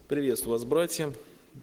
Приветствую вас, братья.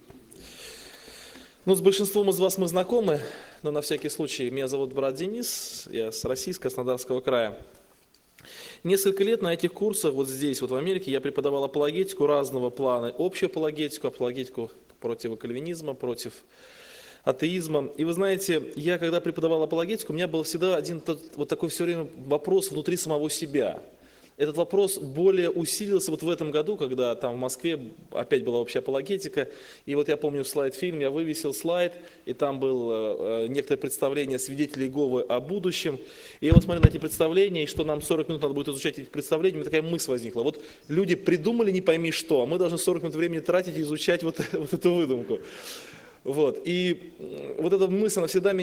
С большинством из вас мы знакомы, но на всякий случай, меня зовут брат Денис, я с России, с Краснодарского края. Несколько лет на этих курсах, вот здесь, вот в Америке, я преподавал апологетику разного плана, общую апологетику против кальвинизма, против атеизма. И вы знаете, я когда преподавал апологетику, у меня был всегда вот такой все время вопрос внутри самого себя. Этот вопрос более усилился вот в этом году, когда там в Москве опять была общая апологетика. И вот я помню слайд-фильм, я вывесил слайд, и там было некоторое представление свидетелей Иеговы о будущем. И я вот смотрю на эти представления, и что нам 40 минут надо будет изучать эти представления, у меня такая мысль возникла. Вот люди придумали не пойми что, а мы должны 40 минут времени тратить и изучать вот эту выдумку. И вот эта мысль, она всегда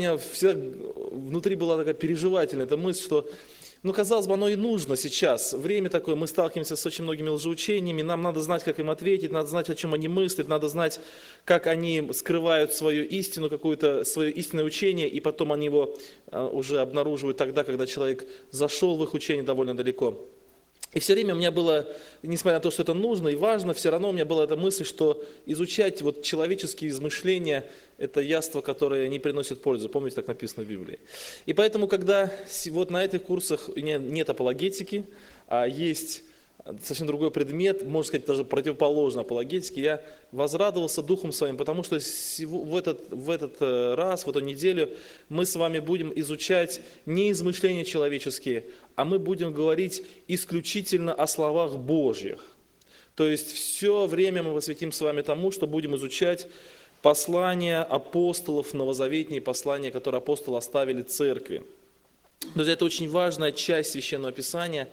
внутри была такая переживательная, эта мысль, что, казалось бы, оно и нужно сейчас. Время такое, мы сталкиваемся с очень многими лжеучениями, нам надо знать, как им ответить, надо знать, о чем они мыслят, надо знать, как они скрывают свою истину, какое-то свое истинное учение, и потом они его уже обнаруживают тогда, когда человек зашел в их учение довольно далеко. И все время у меня было, несмотря на то, что это нужно и важно, все равно у меня была эта мысль, что изучать человеческие измышления – это яство, которое не приносит пользы. Помните, так написано в Библии. И поэтому, когда вот на этих курсах нет апологетики, а есть совсем другой предмет, можно сказать, даже противоположно апологетике, я возрадовался Духом Своим, потому что в этот раз, в эту неделю мы с вами будем изучать не измышления человеческие, а мы будем говорить исключительно о словах Божьих. То есть все время мы посвятим с вами тому, что будем изучать послания апостолов, новозаветные послания, которые апостолы оставили церкви. Друзья, это очень важная часть Священного Писания,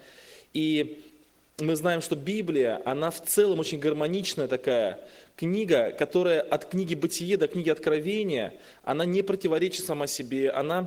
и мы знаем, что Библия, она в целом очень гармоничная такая книга, которая от книги Бытие до книги Откровения, она не противоречит сама себе, она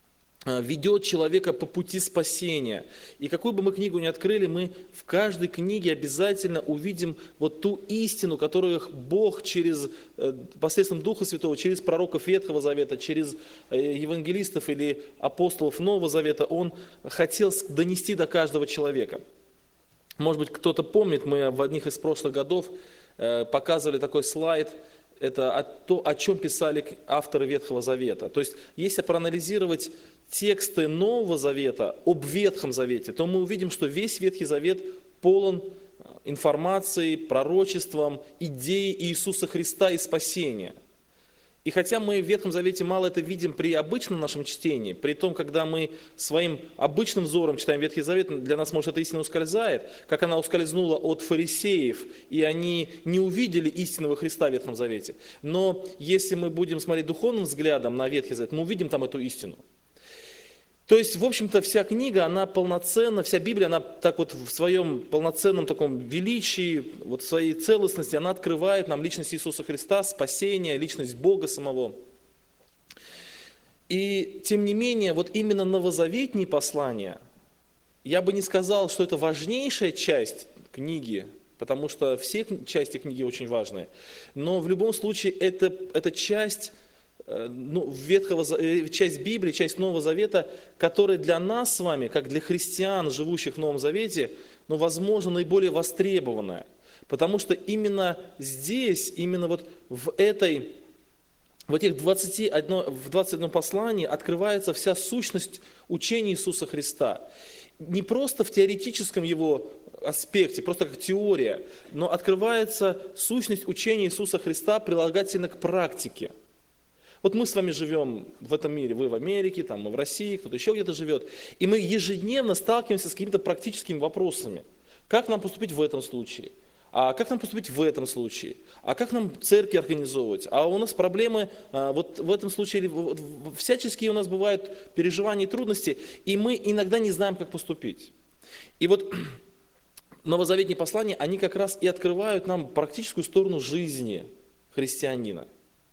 ведет человека по пути спасения. И какую бы мы книгу ни открыли, мы в каждой книге обязательно увидим вот ту истину, которую Бог посредством Духа Святого, через пророков Ветхого Завета, через евангелистов или апостолов Нового Завета, Он хотел донести до каждого человека. Может быть, кто-то помнит, мы в одних из прошлых годов показывали такой слайд, это то, о чем писали авторы Ветхого Завета. То есть, если проанализировать тексты Нового Завета об Ветхом Завете, то мы увидим, что весь Ветхий Завет полон информацией, пророчеством, идеей Иисуса Христа и спасения. И хотя мы в Ветхом Завете мало это видим при обычном нашем чтении, при том, когда мы своим обычным взором читаем Ветхий Завет, для нас, может, эта истина ускользает, как она ускользнула от фарисеев, и они не увидели истинного Христа в Ветхом Завете. Но если мы будем смотреть духовным взглядом на Ветхий Завет, мы увидим там эту истину. То есть, в общем-то, вся книга, она полноценна, вся Библия, она так вот в своем полноценном таком величии, вот в своей целостности, она открывает нам личность Иисуса Христа, спасение, личность Бога самого. И, тем не менее, вот именно новозаветные послания, я бы не сказал, что это важнейшая часть книги, потому что все части книги очень важные, но в любом случае это часть часть Библии, часть Нового Завета, которая для нас с вами, как для христиан, живущих в Новом Завете, возможно, наиболее востребованная. Потому что именно здесь, именно вот в этих 21 послании открывается вся сущность учения Иисуса Христа. Не просто в теоретическом его аспекте, просто как теория, но открывается сущность учения Иисуса Христа прилагательно к практике. Вот мы с вами живем в этом мире, вы в Америке, мы в России, кто-то еще где-то живет, и мы ежедневно сталкиваемся с какими-то практическими вопросами. Как нам поступить в этом случае? А как нам поступить в этом случае? А как нам церкви организовывать? А у нас проблемы вот в этом случае, всяческие у нас бывают переживания и трудности, и мы иногда не знаем, как поступить. И вот новозаветные послания, они как раз и открывают нам практическую сторону жизни христианина.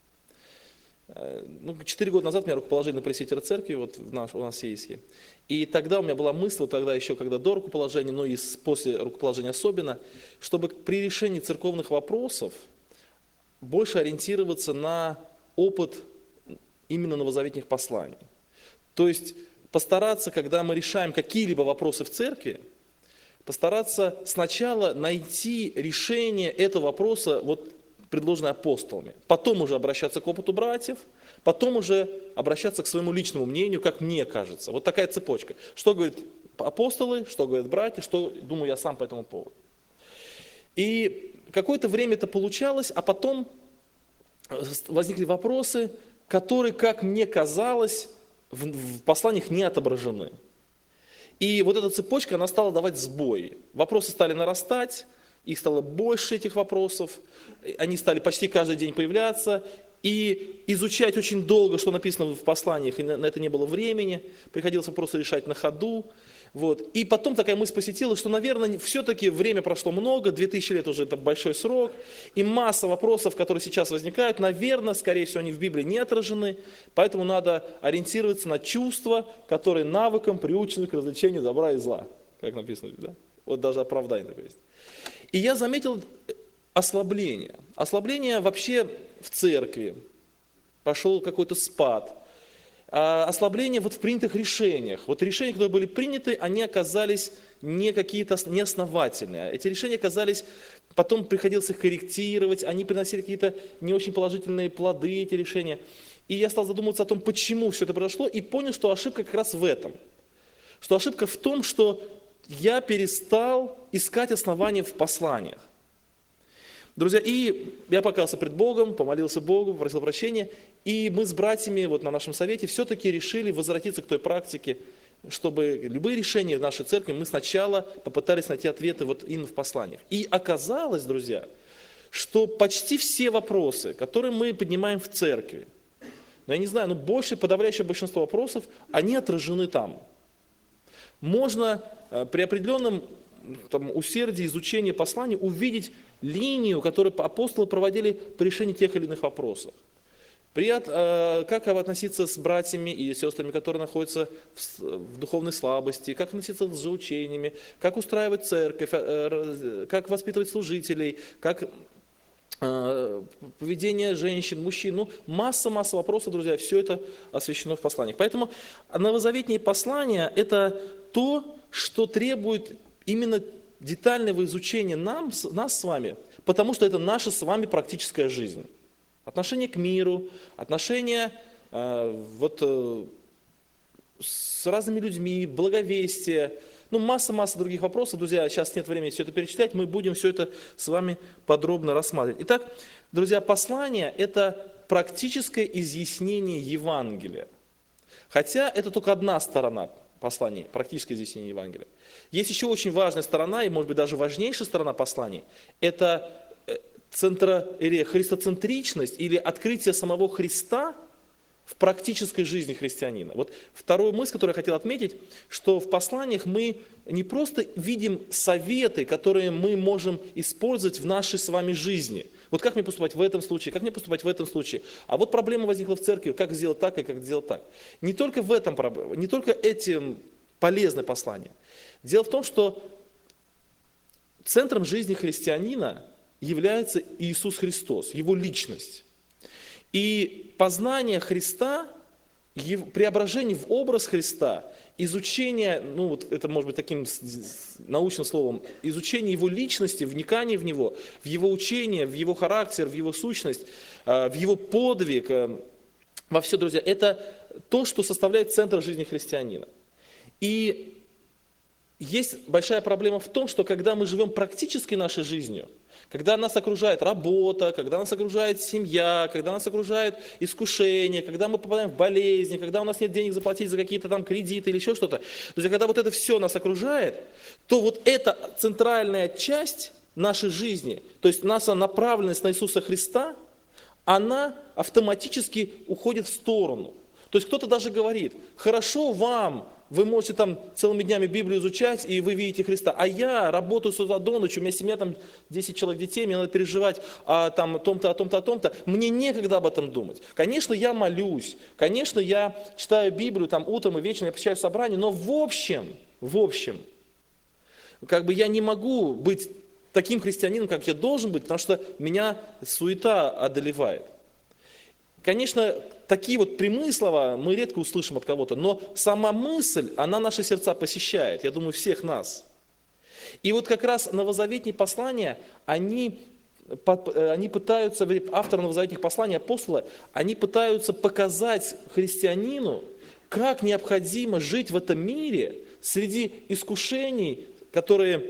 4 года назад меня рукоположили на пресвитера церкви, у нас Сейске. И тогда у меня была мысль, тогда еще когда до рукоположения, но и после рукоположения особенно, чтобы при решении церковных вопросов больше ориентироваться на опыт именно новозаветных посланий. То есть постараться, когда мы решаем какие-либо вопросы в церкви, постараться сначала найти решение этого вопроса, вот, предложенное апостолами. Потом уже обращаться к опыту братьев, потом уже обращаться к своему личному мнению, как мне кажется. Вот такая цепочка. Что говорят апостолы, что говорят братья, что думаю я сам по этому поводу. И какое-то время это получалось, а потом возникли вопросы, которые, как мне казалось, в посланиях не отображены. И вот эта цепочка, она стала давать сбой. Вопросы стали нарастать, их стало больше, этих вопросов. Они стали почти каждый день появляться. И изучать очень долго, что написано в посланиях, и на это не было времени. Приходилось вопросы решать на ходу. Вот. И потом такая мысль посетила, что, наверное, все-таки время прошло много, 2000 лет уже это большой срок, и масса вопросов, которые сейчас возникают, наверное, скорее всего, они в Библии не отражены, поэтому надо ориентироваться на чувства, которые навыком приучены к развлечению добра и зла, как написано, да? Вот даже оправдание такое есть. И я заметил ослабление. Ослабление вообще в церкви. Пошел какой-то спад. Ослабление вот в принятых решениях. Вот решения, которые были приняты, они оказались не какие-то неосновательные. Эти решения оказались, потом приходилось их корректировать, они приносили какие-то не очень положительные плоды, эти решения. И я стал задумываться о том, почему все это произошло, и понял, что ошибка как раз в этом. Что ошибка в том, что я перестал искать основания в посланиях. Друзья, и я покаялся пред Богом, помолился Богу, попросил прощения, и мы с братьями вот на нашем совете все-таки решили возвратиться к той практике, чтобы любые решения в нашей церкви мы сначала попытались найти ответы вот именно в посланиях. И оказалось, друзья, что почти все вопросы, которые мы поднимаем в церкви, ну я не знаю, но больше, подавляющее большинство вопросов, они отражены там. Можно при определенном усердии изучения посланий увидеть линию, которую апостолы проводили при решении тех или иных вопросов. Как относиться с братьями и сестрами, которые находятся в духовной слабости, как относиться с лжеучениями, как устраивать церковь, как воспитывать служителей, как поведение женщин, мужчин. Ну, масса вопросов, друзья, все это освящено в посланиях. Поэтому новозаветные послания – это то, что требует именно детального изучения нас с вами, потому что это наша с вами практическая жизнь. Отношение к миру, отношения с разными людьми, благовестие, ну масса других вопросов, друзья, сейчас нет времени все это перечислять, мы будем все это с вами подробно рассматривать. Итак, друзья, послание – это практическое изъяснение Евангелия, хотя это только одна сторона послания, практическое изъяснение Евангелия. Есть еще очень важная сторона, и может быть даже важнейшая сторона посланий, это или христоцентричность, или открытие самого Христа в практической жизни христианина. Вот вторую мысль, которую я хотел отметить, что в посланиях мы не просто видим советы, которые мы можем использовать в нашей с вами жизни. Вот как мне поступать в этом случае, как мне поступать в этом случае. А вот проблема возникла в церкви, как сделать так и как сделать так. Не только в этом проблема, не только этим полезны послания. Дело в том, что центром жизни христианина является Иисус Христос, Его личность. И познание Христа, преображение в образ Христа, изучение, ну вот это может быть таким научным словом, изучение Его личности, вникание в Него, в Его учение, в Его характер, в Его сущность, в Его подвиг, во все, друзья, это то, что составляет центр жизни христианина. И есть большая проблема в том, что когда мы живем практически нашей жизнью, когда нас окружает работа, когда нас окружает семья, когда нас окружает искушение, когда мы попадаем в болезни, когда у нас нет денег заплатить за какие-то там кредиты или еще что-то. Друзья, когда вот это все нас окружает, то вот эта центральная часть нашей жизни, то есть наша направленность на Иисуса Христа, она автоматически уходит в сторону. То есть кто-то даже говорит, хорошо вам, вы можете там целыми днями Библию изучать, и вы видите Христа. А я работаю с утра до ночи, у меня семья там 10 человек детей, мне надо переживать о том-то. Мне некогда об этом думать. Конечно, я молюсь, конечно, я читаю Библию там утром и вечером, я посещаю собрания, но в общем, как бы я не могу быть таким христианином, как я должен быть, потому что меня суета одолевает. Конечно, такие вот прямые слова мы редко услышим от кого-то, но сама мысль, она наши сердца посещает, я думаю, всех нас. И вот как раз новозаветные послания, они пытаются, авторы новозаветных посланий, апостолы, они пытаются показать христианину, как необходимо жить в этом мире среди искушений, которые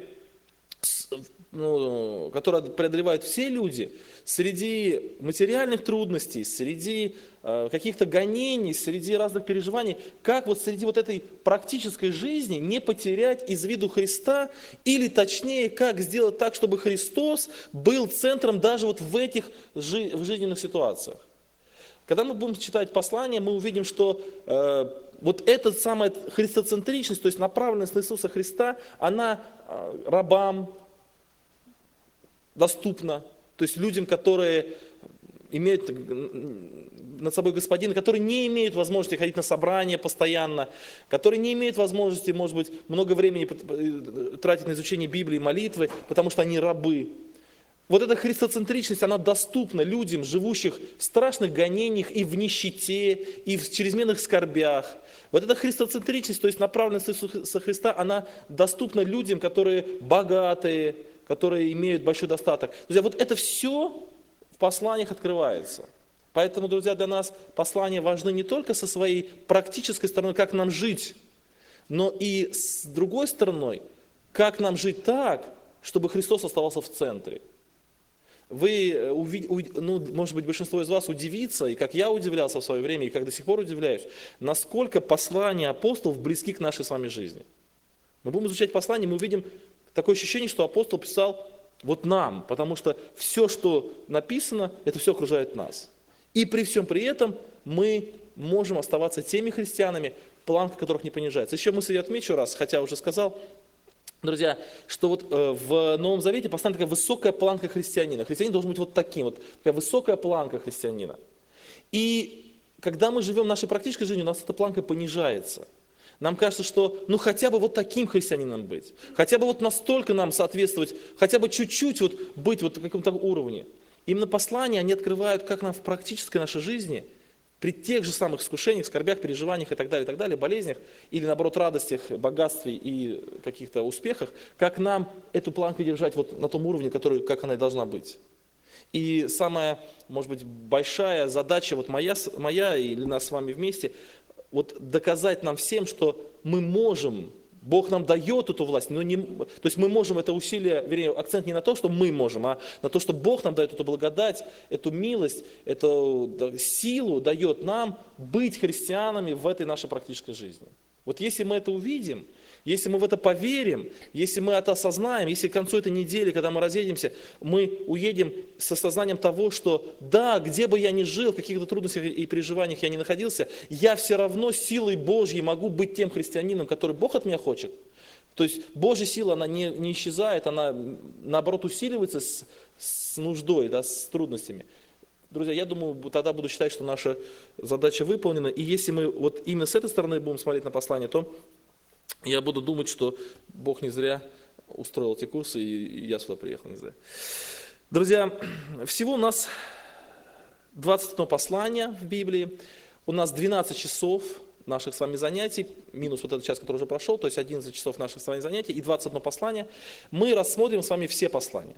преодолевают все люди, среди материальных трудностей, среди каких-то гонений, среди разных переживаний, как вот среди вот этой практической жизни не потерять из виду Христа, или точнее, как сделать так, чтобы Христос был центром даже вот в этих жизненных ситуациях. Когда мы будем читать послание, мы увидим, что вот эта самая христоцентричность, то есть направленность на Иисуса Христа, она рабам доступна, то есть людям, которые имеют над собой господина, которые не имеют возможности ходить на собрания постоянно, которые не имеют возможности, может быть, много времени тратить на изучение Библии, молитвы, потому что они рабы. Вот эта христоцентричность, она доступна людям, живущих в страшных гонениях и в нищете, и в чрезмерных скорбях. Вот эта христоцентричность, то есть направленность Иисуса Христа, она доступна людям, которые богатые, которые имеют большой достаток. Друзья, вот это все в посланиях открывается. Поэтому, друзья, для нас послания важны не только со своей практической стороны, как нам жить, но и с другой стороной, как нам жить так, чтобы Христос оставался в центре. Вы, может быть, большинство из вас удивится, и как я удивлялся в свое время, и как до сих пор удивляюсь, насколько послания апостолов близки к нашей с вами жизни. Мы будем изучать послания, мы увидим такое ощущение, что апостол писал вот нам, потому что все, что написано, это все окружает нас. И при всем при этом мы можем оставаться теми христианами, планка которых не понижается. Еще мысль я отмечу раз, хотя уже сказал, друзья, что вот в Новом Завете поставлена такая высокая планка христианина. Христианин должен быть вот таким, вот такая высокая планка христианина. И когда мы живем нашей практической жизнью, у нас эта планка понижается. Нам кажется, что ну хотя бы вот таким христианином быть, хотя бы вот настолько нам соответствовать, хотя бы чуть-чуть вот быть вот на каком-то уровне. Именно послания, они открывают, как нам в практической нашей жизни, при тех же самых искушениях, скорбях, переживаниях и так далее, болезнях, или наоборот радостях, богатстве и каких-то успехах, как нам эту планку держать вот на том уровне, который, как она и должна быть. И самая, может быть, большая задача вот моя или нас с вами вместе, вот доказать нам всем, что мы можем, Бог нам дает эту власть, но то есть мы можем это усилие, вернее, акцент не на то, что мы можем, а на то, что Бог нам дает эту благодать, эту милость, эту силу дает нам быть христианами в этой нашей практической жизни. Вот если мы это увидим, если мы в это поверим, если мы это осознаем, если к концу этой недели, когда мы разъедемся, мы уедем с осознанием того, что да, где бы я ни жил, в каких-то трудностях и переживаниях я ни находился, я все равно силой Божьей могу быть тем христианином, который Бог от меня хочет. То есть Божья сила, она не исчезает, она наоборот усиливается с нуждой, да, с трудностями. Друзья, я думаю, тогда буду считать, что наша задача выполнена. И если мы вот именно с этой стороны будем смотреть на послание, то я буду думать, что Бог не зря устроил эти курсы, и я сюда приехал не зря. Друзья, всего у нас 21 послание в Библии, у нас 12 часов наших с вами занятий, минус вот этот час, который уже прошел, то есть 11 часов наших с вами занятий и 21 послание. Мы рассмотрим с вами все послания.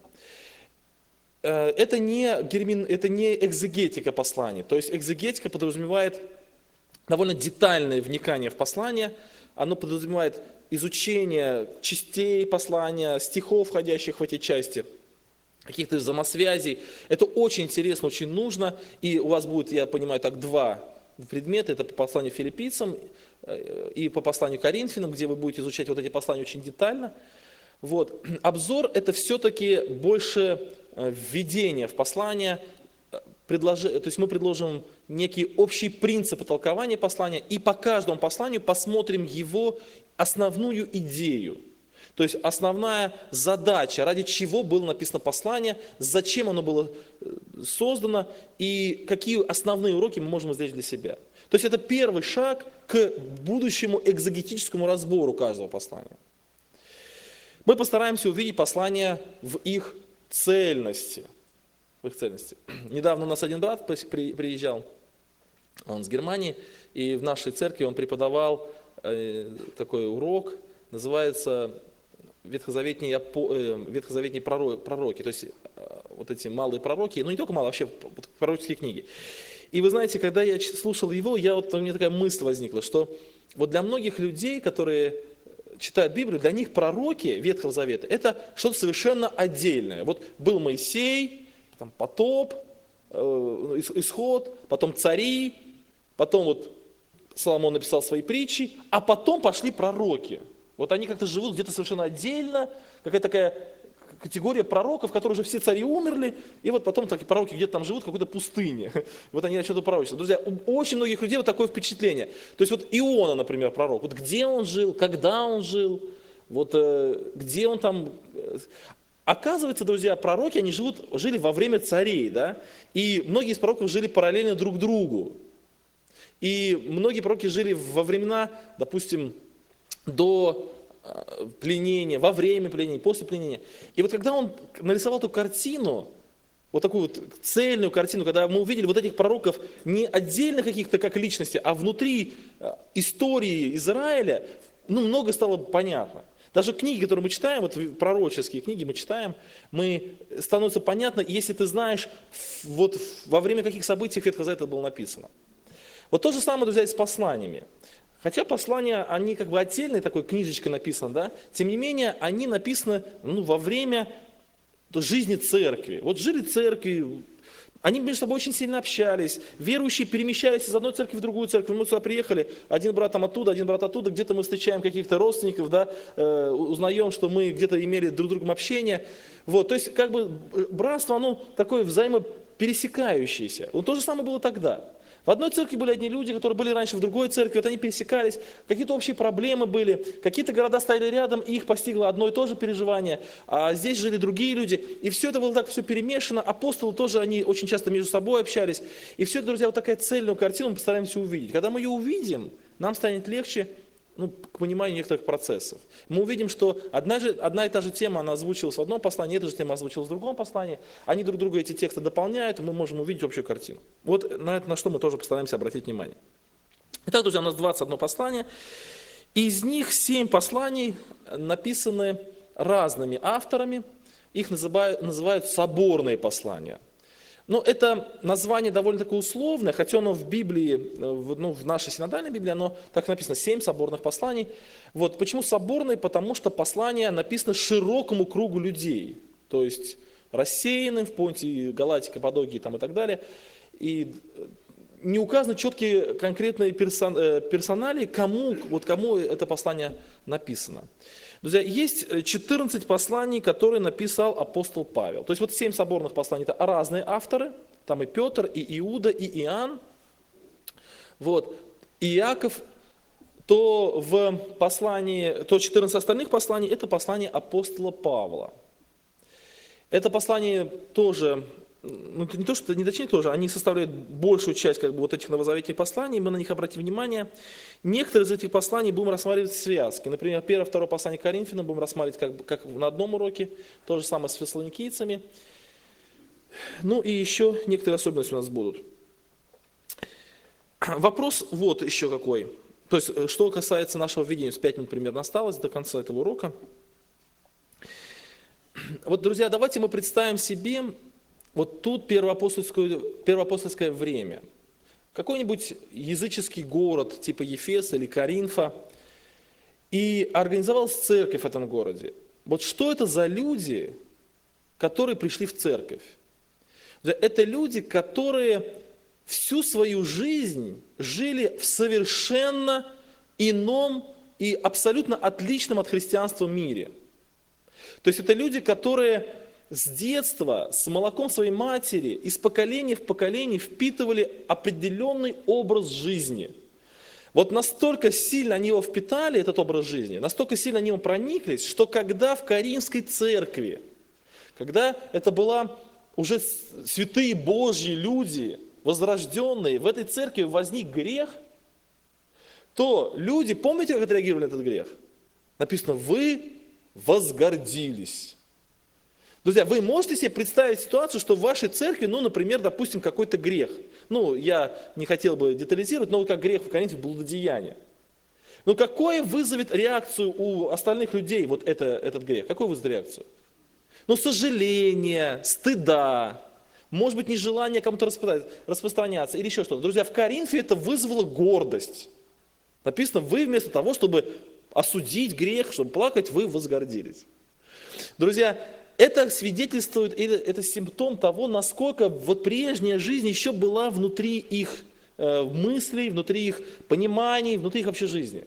Это не экзегетика посланий, то есть экзегетика подразумевает довольно детальное вникание в послание. Оно подразумевает изучение частей послания, стихов, входящих в эти части, каких-то взаимосвязей. Это очень интересно, очень нужно. И у вас будет, я понимаю, так два предмета. Это по посланию филиппийцам и по посланию Коринфянам, где вы будете изучать вот эти послания очень детально. Вот. Обзор – это все-таки больше введение в послание. То есть мы предложим некие общие принципы толкования послания, и по каждому посланию посмотрим его основную идею. То есть основная задача, ради чего было написано послание, зачем оно было создано, и какие основные уроки мы можем извлечь для себя. То есть это первый шаг к будущему экзегетическому разбору каждого послания. Мы постараемся увидеть послание в их цельности. Недавно у нас один брат приезжал, он с Германии, и в нашей церкви он преподавал такой урок, называется ветхозаветные пророки, то есть вот эти малые пророки, ну не только малые, вообще вот пророческие книги. И вы знаете, когда я слушал его, у меня такая мысль возникла, что вот для многих людей, которые читают Библию, для них пророки Ветхого Завета – это что-то совершенно отдельное. Вот был Моисей, потом потоп, исход, потом цари, потом вот Соломон написал свои притчи, а потом пошли пророки. Вот они как-то живут где-то совершенно отдельно, какая-то такая категория пророков, которые уже все цари умерли, и вот потом такие пророки где-то там живут в какой-то пустыне. Вот они начнут пророчество. Друзья, у очень многих людей вот такое впечатление. То есть вот Иона, например, пророк, вот где он жил, когда он жил, вот где он там... Оказывается, друзья, пророки, они жили во время царей, да, и многие из пророков жили параллельно друг другу. И многие пророки жили во времена, допустим, до пленения, во время пленения, после пленения. И вот когда он нарисовал эту картину, вот такую вот цельную картину, когда мы увидели вот этих пророков не отдельно каких-то как личности, а внутри истории Израиля, ну, много стало понятно. Даже книги, которые мы читаем, вот пророческие книги мы читаем, становится понятно, если ты знаешь, вот во время каких событий Ветхого Завета было написано. Вот то же самое, друзья, и с посланиями. Хотя послания, они как бы отдельной такой книжечкой написаны, да, тем не менее, они написаны во время жизни церкви. Вот жили церкви, они между собой очень сильно общались, верующие перемещались из одной церкви в другую церковь. Мы сюда приехали, один брат там оттуда, один брат оттуда, где-то мы встречаем каких-то родственников, да, узнаем, что мы где-то имели друг с другом общение. Вот, то есть как бы братство, оно такое взаимопересекающееся. Вот то же самое было тогда. В одной церкви были одни люди, которые были раньше в другой церкви, вот они пересекались, какие-то общие проблемы были, какие-то города стояли рядом, и их постигло одно и то же переживание, а здесь жили другие люди, и все это было так все перемешано, апостолы тоже, они очень часто между собой общались, и все это, друзья, вот такая цельную картину мы постараемся увидеть. Когда мы ее увидим, нам станет легче к пониманию некоторых процессов. Мы увидим, что одна и та же тема, она озвучилась в одном послании, эта же тема озвучилась в другом послании, они друг друга эти тексты дополняют, и мы можем увидеть общую картину. Вот на что мы тоже постараемся обратить внимание. Итак, друзья, у нас 21 послание, из них 7 посланий написаны разными авторами, их называют соборные послания. Но это название довольно-таки условное, хотя оно в Библии, в нашей синодальной Библии, оно так написано, 7 соборных посланий. Вот. Почему соборные? Потому что послание написано широкому кругу людей, то есть рассеянным в Понтии, Галатии, Каппадокии там, и так далее. И не указаны четкие конкретные персонали, кому это послание написано. Друзья, есть 14 посланий, которые написал апостол Павел. То есть вот 7 соборных посланий, это разные авторы, там и Петр, и Иуда, и Иоанн, вот, и Иаков, то 14 остальных посланий, это послание апостола Павла. Это послание тоже, не то, что не точнее тоже, они составляют большую часть вот этих новозаветных посланий, мы на них обратим внимание. Некоторые из этих посланий будем рассматривать в связке. Например, 1-2 послание к Коринфянам будем рассматривать как на одном уроке, то же самое с фессалоникийцами. Ну и еще некоторые особенности у нас будут. Вопрос вот еще какой. То есть, что касается нашего введения, 5 минут примерно осталось до конца этого урока. Вот, друзья, давайте мы представим себе вот тут первоапостольское время. Какой-нибудь языческий город типа Ефеса или Коринфа, и организовалась церковь в этом городе. Вот что это за люди, которые пришли в церковь? Это люди, которые всю свою жизнь жили в совершенно ином и абсолютно отличном от христианства мире. То есть это люди, которые с детства, с молоком своей матери, из поколения в поколение впитывали определенный образ жизни. Вот настолько сильно они его впитали, этот образ жизни, настолько сильно они его прониклись, что когда в Коринфской церкви, когда это была уже святые Божьи люди, возрожденные, в этой церкви возник грех, то люди, помните, как отреагировали на этот грех? Написано, вы возгордились. Друзья, вы можете себе представить ситуацию, что в вашей церкви, например, допустим, какой-то грех. Я не хотел бы детализировать, но как грех в Коринфе блудодеяние. Но какой вызовет реакцию у остальных людей вот этот грех? Какой вызовет реакцию? Ну, сожаление, стыда, может быть, нежелание кому-то распространяться или еще что-то. Друзья, в Коринфе это вызвало гордость. Написано, вы вместо того, чтобы осудить грех, чтобы плакать, вы возгордились. Друзья, это свидетельствует, или это симптом того, насколько вот прежняя жизнь еще была внутри их мыслей, внутри их пониманий, внутри их вообще жизни.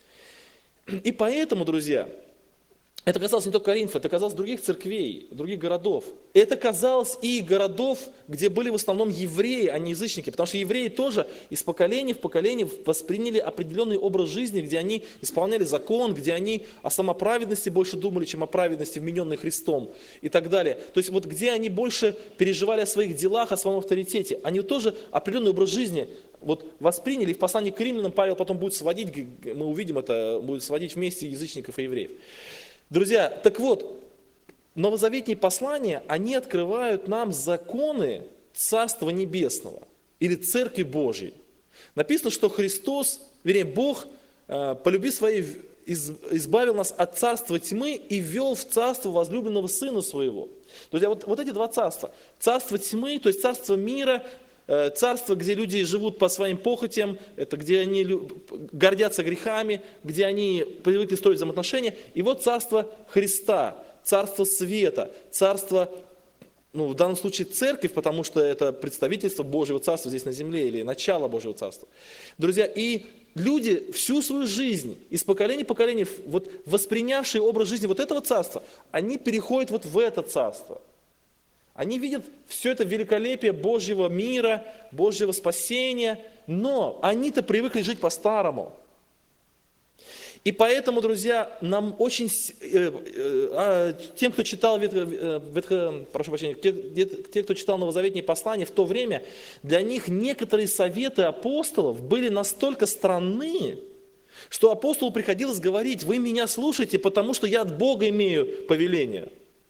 И поэтому, друзья, это касалось не только Коринфа, это касалось других церквей, других городов. Это касалось и городов, где были в основном евреи, а не язычники. Потому что евреи тоже из поколения в поколение восприняли определенный образ жизни, где они исполняли закон, где они о самоправедности больше думали, чем о праведности, вмененной Христом и так далее. То есть вот где они больше переживали о своих делах, о своем авторитете. Они тоже определенный образ жизни вот восприняли. И в послании к римлянам Павел потом будет сводить, мы увидим это, будет сводить вместе язычников и евреев. Друзья, так вот, новозаветные послания, они открывают нам законы Царства Небесного или Церкви Божьей. Написано, что Христос, вернее, Бог, по любви своей избавил нас от царства тьмы и ввел в царство возлюбленного Сына Своего. Друзья, вот эти два царства. Царство тьмы, то есть царство мира, царство, где люди живут по своим похотям, это где они гордятся грехами, где они привыкли строить взаимоотношения. И вот царство Христа, царство света, царство, ну, в данном случае церковь, потому что это представительство Божьего царства здесь на земле или начало Божьего царства. Друзья, и люди всю свою жизнь, из поколения в поколение, вот воспринявшие образ жизни вот этого царства, они переходят вот в это царство. Они видят все это великолепие Божьего мира, Божьего спасения, но они-то привыкли жить по-старому. И поэтому, друзья, нам очень, тем, кто читал те, кто читал Новозаветные послания в то время, для них некоторые советы апостолов были настолько странны, что апостолу приходилось говорить: вы меня слушайте, потому что я от Бога имею повеление.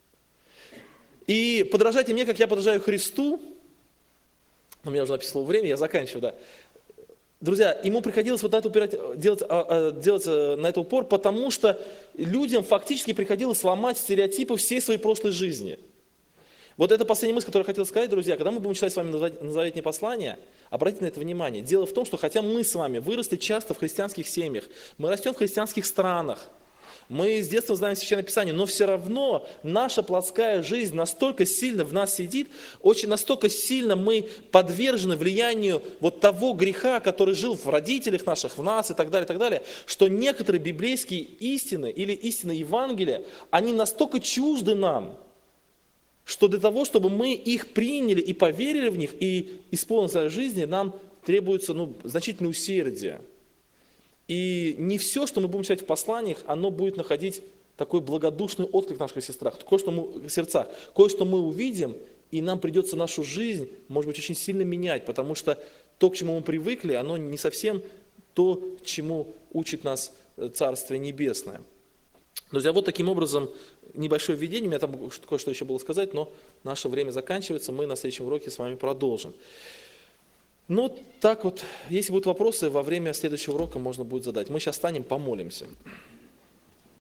И подражайте мне, как я подражаю Христу. У меня уже написано время, я заканчиваю, да. Друзья, ему приходилось вот на это делать на это упор, потому что людям фактически приходилось ломать стереотипы всей своей прошлой жизни. Вот это последняя мысль, которую я хотел сказать, друзья. Когда мы будем читать с вами Новозаветные послания, обратите на это внимание. Дело в том, что хотя мы с вами выросли часто в христианских семьях, мы растем в христианских странах, мы с детства знаем Священное Писание, но все равно наша плотская жизнь настолько сильно в нас сидит, настолько сильно мы подвержены влиянию вот того греха, который жил в родителях наших, в нас и так далее, что некоторые библейские истины или истины Евангелия, они настолько чужды нам, что для того, чтобы мы их приняли и поверили в них, и исполнили в своей жизни, нам требуется значительное усердие. И не все, что мы будем читать в посланиях, оно будет находить такой благодушный отклик в наших сердцах. Кое-что мы увидим, и нам придется нашу жизнь, может быть, очень сильно менять, потому что то, к чему мы привыкли, оно не совсем то, чему учит нас Царствие Небесное. Друзья, вот таким образом небольшое введение, у меня там кое-что еще было сказать, но наше время заканчивается, мы на следующем уроке с вами продолжим. Ну, так вот, если будут вопросы, во время следующего урока можно будет задать. Мы сейчас встанем, помолимся.